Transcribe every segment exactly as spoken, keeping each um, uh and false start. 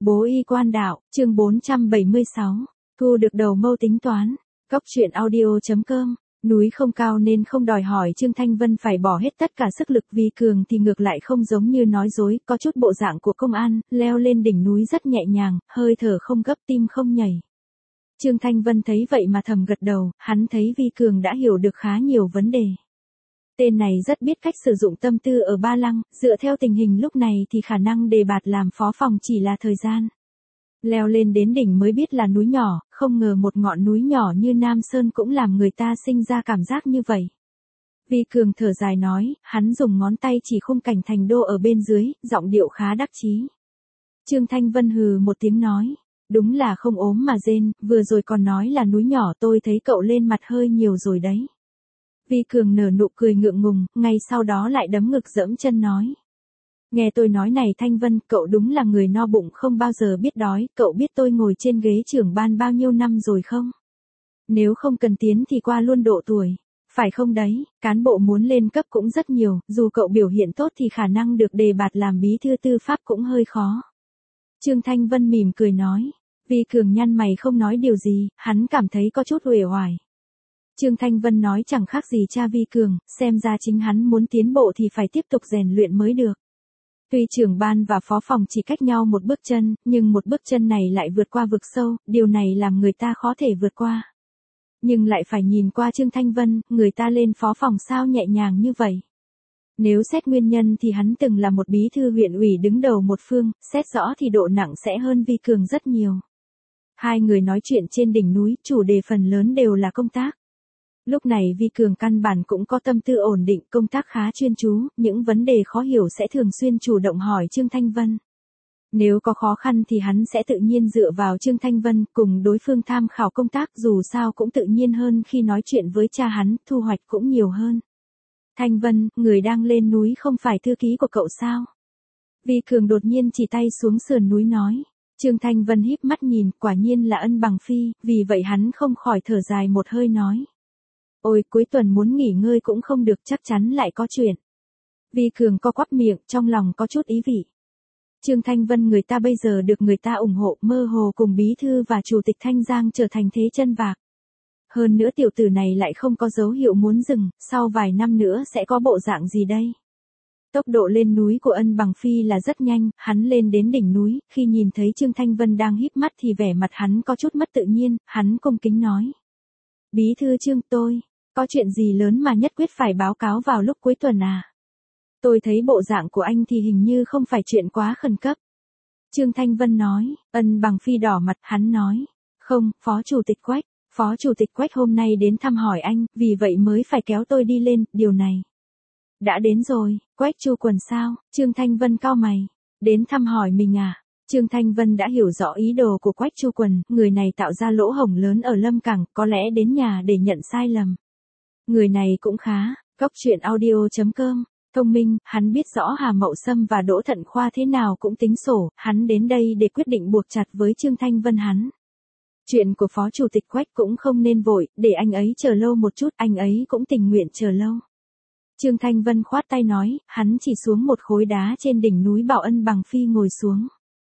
Bố y quan đạo, chương bốn trăm bảy mươi sáu. Thu được đầu mâu tính toán. Cốc truyện audio.com. Núi không cao nên không đòi hỏi Trương Thanh Vân phải bỏ hết tất cả sức lực, vì Cường thì ngược lại không giống như nói dối, có chút bộ dạng của công an, leo lên đỉnh núi rất nhẹ nhàng, hơi thở không gấp, tim không nhảy. Trương Thanh Vân thấy vậy mà thầm gật đầu, hắn thấy Vi Cường đã hiểu được khá nhiều vấn đề. Tên này rất biết cách sử dụng tâm tư ở Ba Lăng, dựa theo tình hình lúc này thì khả năng đề bạt làm phó phòng chỉ là thời gian. Leo lên đến đỉnh mới biết là núi nhỏ, không ngờ một ngọn núi nhỏ như Nam Sơn cũng làm người ta sinh ra cảm giác như vậy. Vi Cường thở dài nói, hắn dùng ngón tay chỉ khung cảnh thành đô ở bên dưới, giọng điệu khá đắc chí. Trương Thanh Vân hừ một tiếng nói, đúng là không ốm mà rên, vừa rồi còn nói là núi nhỏ, tôi thấy cậu lên mặt hơi nhiều rồi đấy. Vi Cường nở nụ cười ngượng ngùng, ngay sau đó lại đấm ngực giẫm chân nói. Nghe tôi nói này Thanh Vân, cậu đúng là người no bụng không bao giờ biết đói, cậu biết tôi ngồi trên ghế trưởng ban bao nhiêu năm rồi không? Nếu không cần tiến thì qua luôn độ tuổi. Phải không đấy, cán bộ muốn lên cấp cũng rất nhiều, dù cậu biểu hiện tốt thì khả năng được đề bạt làm bí thư tư pháp cũng hơi khó. Trương Thanh Vân mỉm cười nói. Vi Cường nhăn mày không nói điều gì, hắn cảm thấy có chút uể oải. Trương Thanh Vân nói chẳng khác gì cha Vi Cường, xem ra chính hắn muốn tiến bộ thì phải tiếp tục rèn luyện mới được. Tuy trưởng ban và phó phòng chỉ cách nhau một bước chân, nhưng một bước chân này lại vượt qua vực sâu, điều này làm người ta khó thể vượt qua. Nhưng lại phải nhìn qua Trương Thanh Vân, người ta lên phó phòng sao nhẹ nhàng như vậy. Nếu xét nguyên nhân thì hắn từng là một bí thư huyện ủy đứng đầu một phương, xét rõ thì độ nặng sẽ hơn Vi Cường rất nhiều. Hai người nói chuyện trên đỉnh núi, chủ đề phần lớn đều là công tác. Lúc này Vi Cường căn bản cũng có tâm tư ổn định, công tác khá chuyên chú, những vấn đề khó hiểu sẽ thường xuyên chủ động hỏi Trương Thanh Vân. Nếu có khó khăn thì hắn sẽ tự nhiên dựa vào Trương Thanh Vân, cùng đối phương tham khảo công tác, dù sao cũng tự nhiên hơn khi nói chuyện với cha hắn, thu hoạch cũng nhiều hơn. Thanh Vân, người đang lên núi không phải thư ký của cậu sao? Vi Cường đột nhiên chỉ tay xuống sườn núi nói. Trương Thanh Vân híp mắt nhìn, quả nhiên là Ân Bằng Phi, vì vậy hắn không khỏi thở dài một hơi nói. Ôi, cuối tuần muốn nghỉ ngơi cũng không được, chắc chắn lại có chuyện. Vi Cường co quắp miệng, trong lòng có chút ý vị. Trương Thanh Vân người ta bây giờ được người ta ủng hộ, mơ hồ cùng bí thư và chủ tịch Thanh Giang trở thành thế chân vạc. Hơn nữa tiểu tử này lại không có dấu hiệu muốn dừng, sau vài năm nữa sẽ có bộ dạng gì đây? Tốc độ lên núi của Ân Bằng Phi là rất nhanh, hắn lên đến đỉnh núi, khi nhìn thấy Trương Thanh Vân đang híp mắt thì vẻ mặt hắn có chút mất tự nhiên, hắn cung kính nói. Bí thư Trương, tôi, có chuyện gì lớn mà nhất quyết phải báo cáo vào lúc cuối tuần à? Tôi thấy bộ dạng của anh thì hình như không phải chuyện quá khẩn cấp. Trương Thanh Vân nói. Ân Bằng Phi đỏ mặt, hắn nói. Không, Phó Chủ tịch Quách, Phó Chủ tịch Quách hôm nay đến thăm hỏi anh, vì vậy mới phải kéo tôi đi lên, điều này. Đã đến rồi, Quách Chu Quần sao? Trương Thanh Vân cau mày. Đến thăm hỏi mình à? Trương Thanh Vân đã hiểu rõ ý đồ của Quách Chu Quần, người này tạo ra lỗ hổng lớn ở Lâm Cảng, có lẽ đến nhà để nhận sai lầm. Người này cũng khá, cốc truyện audio.com. Thông minh, hắn biết rõ Hà Mậu Sâm và Đỗ Thận Khoa thế nào cũng tính sổ, hắn đến đây để quyết định buộc chặt với Trương Thanh Vân hắn. Chuyện của Phó Chủ tịch Quách cũng không nên vội, để anh ấy chờ lâu một chút, anh ấy cũng tình nguyện chờ lâu. Trương Thanh Vân khoát tay nói, hắn chỉ xuống một khối đá trên đỉnh núi bảo Ân Bằng Phi ngồi xuống.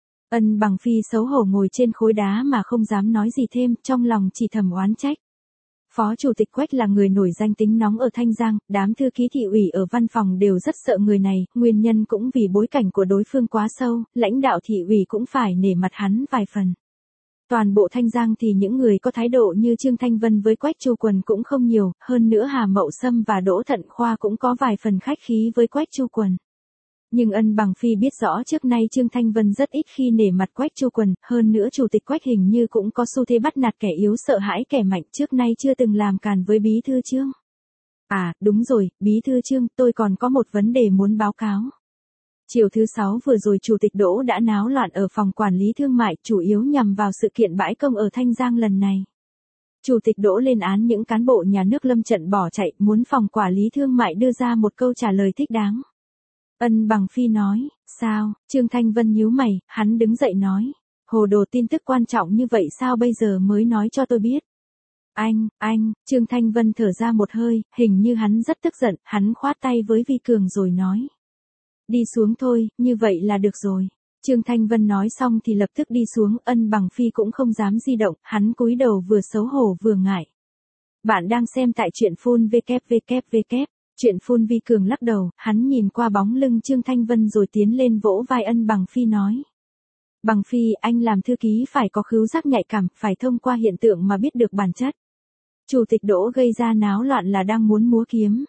Ân Bằng Phi xấu hổ ngồi trên khối đá mà không dám nói gì thêm, trong lòng chỉ thầm oán trách. Phó Chủ tịch Quách là người nổi danh tính nóng ở Thanh Giang, đám thư ký thị ủy ở văn phòng đều rất sợ người này, nguyên nhân cũng vì bối cảnh của đối phương quá sâu, lãnh đạo thị ủy cũng phải nể mặt hắn vài phần. Toàn bộ Thanh Giang thì những người có thái độ như Trương Thanh Vân với Quách Chu Quần cũng không nhiều, hơn nữa Hà Mậu Sâm và Đỗ Thận Khoa cũng có vài phần khách khí với Quách Chu Quần. Nhưng Ân Bằng Phi biết rõ trước nay Trương Thanh Vân rất ít khi nể mặt Quách Chu Quần, hơn nữa Chủ tịch Quách hình như cũng có xu thế bắt nạt kẻ yếu sợ hãi kẻ mạnh, trước nay chưa từng làm càn với bí thư Trương. À, đúng rồi, bí thư Trương, tôi còn có một vấn đề muốn báo cáo. Chiều thứ sáu vừa rồi Chủ tịch Đỗ đã náo loạn ở phòng quản lý thương mại, chủ yếu nhằm vào sự kiện bãi công ở Thanh Giang lần này. Chủ tịch Đỗ lên án những cán bộ nhà nước lâm trận bỏ chạy, muốn phòng quản lý thương mại đưa ra một câu trả lời thích đáng. Ân Bằng Phi nói, sao? Trương Thanh Vân nhíu mày, hắn đứng dậy nói, hồ đồ, tin tức quan trọng như vậy sao bây giờ mới nói cho tôi biết? Anh, anh, Trương Thanh Vân thở ra một hơi, hình như hắn rất tức giận, hắn khoát tay với Vi Cường rồi nói. Đi xuống thôi, như vậy là được rồi. Trương Thanh Vân nói xong thì lập tức đi xuống, Ân Bằng Phi cũng không dám di động, hắn cúi đầu vừa xấu hổ vừa ngại. Bạn đang xem tại truyện phun vê kép vê kép vê kép, truyện phun Vi Cường lắc đầu, hắn nhìn qua bóng lưng Trương Thanh Vân rồi tiến lên vỗ vai Ân Bằng Phi nói. Bằng Phi, anh làm thư ký phải có khứu giác nhạy cảm, phải thông qua hiện tượng mà biết được bản chất. Chủ tịch Đỗ gây ra náo loạn là đang muốn múa kiếm.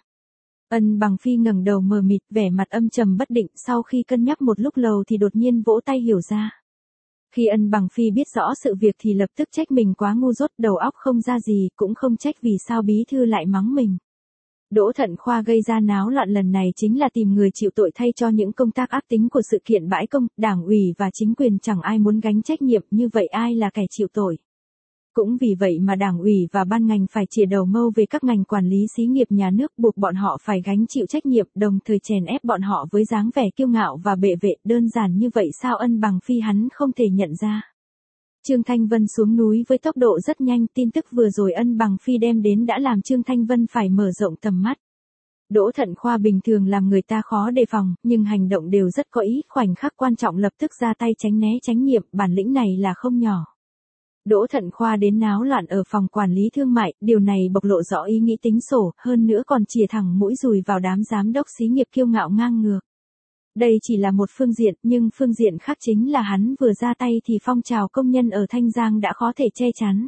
Ân Bằng Phi ngẩng đầu mờ mịt, vẻ mặt âm trầm bất định, sau khi cân nhắc một lúc lâu thì đột nhiên vỗ tay hiểu ra. Khi Ân Bằng Phi biết rõ sự việc thì lập tức trách mình quá ngu dốt, đầu óc không ra gì, cũng không trách vì sao bí thư lại mắng mình. Đỗ Thận Khoa gây ra náo loạn lần này chính là tìm người chịu tội thay cho những công tác ác tính của sự kiện bãi công, đảng ủy và chính quyền chẳng ai muốn gánh trách nhiệm, như vậy ai là kẻ chịu tội. Cũng vì vậy mà đảng ủy và ban ngành phải chìa đầu mâu về các ngành quản lý xí nghiệp nhà nước, buộc bọn họ phải gánh chịu trách nhiệm, đồng thời chèn ép bọn họ với dáng vẻ kiêu ngạo và bệ vệ. Đơn giản như vậy sao Ân Bằng Phi hắn không thể nhận ra. Trương Thanh Vân xuống núi với tốc độ rất nhanh, tin tức vừa rồi Ân Bằng Phi đem đến đã làm Trương Thanh Vân phải mở rộng tầm mắt. Đỗ Thận Khoa bình thường làm người ta khó đề phòng, nhưng hành động đều rất có ý, khoảnh khắc quan trọng lập tức ra tay tránh né tránh nhiệm, bản lĩnh này là không nhỏ. Đỗ Thận Khoa đến náo loạn ở phòng quản lý thương mại, điều này bộc lộ rõ ý nghĩ tính sổ, hơn nữa còn chìa thẳng mũi dùi vào đám giám đốc xí nghiệp kiêu ngạo ngang ngược. Đây chỉ là một phương diện, nhưng phương diện khác chính là hắn vừa ra tay thì phong trào công nhân ở Thanh Giang đã khó thể che chắn.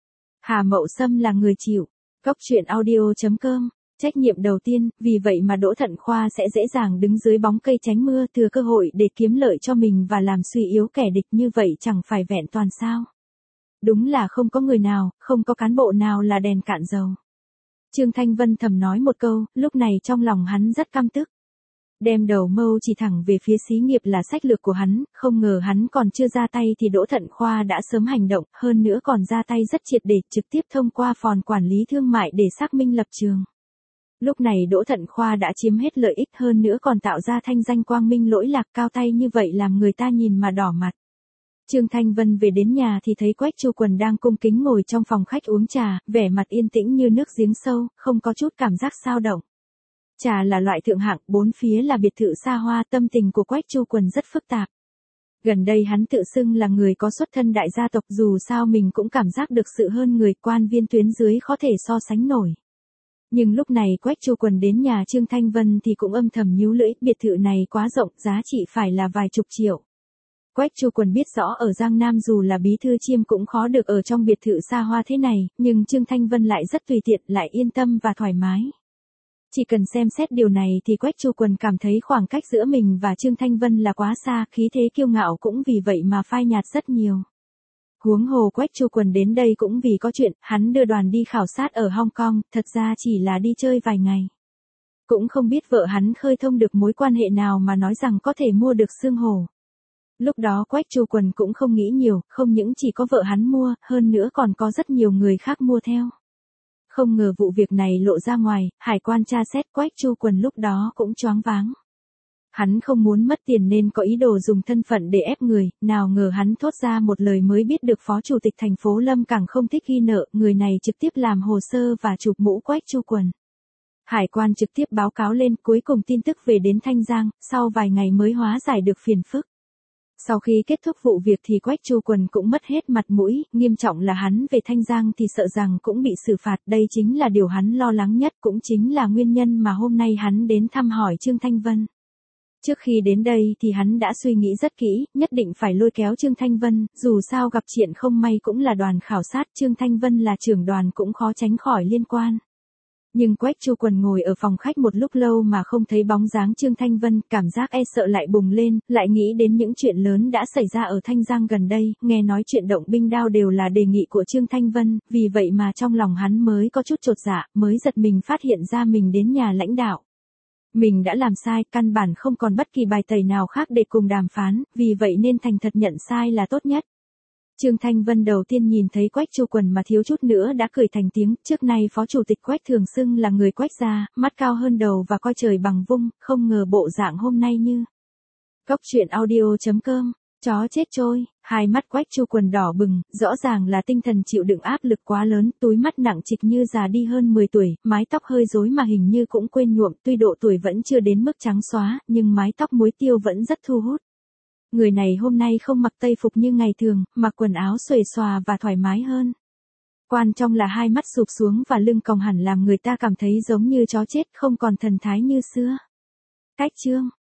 Hà Mậu Sâm là người chịu. Cốc truyện audio chấm com. Trách nhiệm đầu tiên, vì vậy mà Đỗ Thận Khoa sẽ dễ dàng đứng dưới bóng cây tránh mưa, thừa cơ hội để kiếm lợi cho mình và làm suy yếu kẻ địch, như vậy chẳng phải vẹn toàn sao. Đúng là không có người nào, không có cán bộ nào là đèn cạn dầu. Trương Thanh Vân thầm nói một câu, lúc này trong lòng hắn rất căm tức. Đem đầu mâu chỉ thẳng về phía xí nghiệp là sách lược của hắn, không ngờ hắn còn chưa ra tay thì Đỗ Thận Khoa đã sớm hành động, hơn nữa còn ra tay rất triệt để, trực tiếp thông qua phòng quản lý thương mại để xác minh lập trường. Lúc này Đỗ Thận Khoa đã chiếm hết lợi ích, hơn nữa còn tạo ra thanh danh quang minh lỗi lạc, cao tay như vậy làm người ta nhìn mà đỏ mặt. Trương Thanh Vân về đến nhà thì thấy Quách Chu Quần đang cung kính ngồi trong phòng khách uống trà, vẻ mặt yên tĩnh như nước giếng sâu, không có chút cảm giác xao động. Trà là loại thượng hạng, bốn phía là biệt thự xa hoa, tâm tình của Quách Chu Quần rất phức tạp. Gần đây hắn tự xưng là người có xuất thân đại gia tộc, dù sao mình cũng cảm giác được sự hơn người, quan viên tuyến dưới khó thể so sánh nổi. Nhưng lúc này Quách Chu Quần đến nhà Trương Thanh Vân thì cũng âm thầm nhíu lưỡi, biệt thự này quá rộng, giá trị phải là vài chục triệu. Quách Chu Quần biết rõ ở Giang Nam dù là bí thư chiêm cũng khó được ở trong biệt thự xa hoa thế này, nhưng Trương Thanh Vân lại rất tùy tiện, lại yên tâm và thoải mái. Chỉ cần xem xét điều này thì Quách Chu Quần cảm thấy khoảng cách giữa mình và Trương Thanh Vân là quá xa, khí thế kiêu ngạo cũng vì vậy mà phai nhạt rất nhiều. Huống hồ Quách Chu Quần đến đây cũng vì có chuyện, hắn đưa đoàn đi khảo sát ở Hong Kong, thật ra chỉ là đi chơi vài ngày. Cũng không biết vợ hắn khơi thông được mối quan hệ nào mà nói rằng có thể mua được xương hổ. Lúc đó Quách Chu Quần cũng không nghĩ nhiều, không những chỉ có vợ hắn mua, hơn nữa còn có rất nhiều người khác mua theo. Không ngờ vụ việc này lộ ra ngoài, hải quan tra xét, Quách Chu Quần lúc đó cũng choáng váng. Hắn không muốn mất tiền nên có ý đồ dùng thân phận để ép người, nào ngờ hắn thốt ra một lời mới biết được phó chủ tịch thành phố Lâm càng không thích ghi nợ, người này trực tiếp làm hồ sơ và chụp mũ Quách Chu Quần. Hải quan trực tiếp báo cáo lên, cuối cùng tin tức về đến Thanh Giang, sau vài ngày mới hóa giải được phiền phức. Sau khi kết thúc vụ việc thì Quách Chu Quần cũng mất hết mặt mũi, nghiêm trọng là hắn về Thanh Giang thì sợ rằng cũng bị xử phạt, đây chính là điều hắn lo lắng nhất, cũng chính là nguyên nhân mà hôm nay hắn đến thăm hỏi Trương Thanh Vân. Trước khi đến đây thì hắn đã suy nghĩ rất kỹ, nhất định phải lôi kéo Trương Thanh Vân, dù sao gặp chuyện không may cũng là đoàn khảo sát, Trương Thanh Vân là trưởng đoàn cũng khó tránh khỏi liên quan. Nhưng Quách Chu Quần ngồi ở phòng khách một lúc lâu mà không thấy bóng dáng Trương Thanh Vân, cảm giác e sợ lại bùng lên, lại nghĩ đến những chuyện lớn đã xảy ra ở Thanh Giang gần đây, nghe nói chuyện động binh đao đều là đề nghị của Trương Thanh Vân, vì vậy mà trong lòng hắn mới có chút chột dạ, mới giật mình phát hiện ra mình đến nhà lãnh đạo. Mình đã làm sai, căn bản không còn bất kỳ bài tẩy nào khác để cùng đàm phán, vì vậy nên thành thật nhận sai là tốt nhất. Trương Thanh Vân đầu tiên nhìn thấy Quách Chu Quần mà thiếu chút nữa đã cười thành tiếng, trước nay phó chủ tịch Quách thường xưng là người Quách gia, mắt cao hơn đầu và coi trời bằng vung, không ngờ bộ dạng hôm nay như. Cốc truyện audio chấm com, chó chết trôi, hai mắt Quách Chu Quần đỏ bừng, rõ ràng là tinh thần chịu đựng áp lực quá lớn, túi mắt nặng trịch như già đi hơn mười tuổi, mái tóc hơi rối mà hình như cũng quên nhuộm, tuy độ tuổi vẫn chưa đến mức trắng xóa, nhưng mái tóc muối tiêu vẫn rất thu hút. người này hôm nay không mặc tây phục như ngày thường, mặc quần áo xuề xòa và thoải mái hơn. Quan trọng là hai mắt sụp xuống và lưng còng hẳn làm người ta cảm thấy giống như chó chết, không còn thần thái như xưa. Cách chương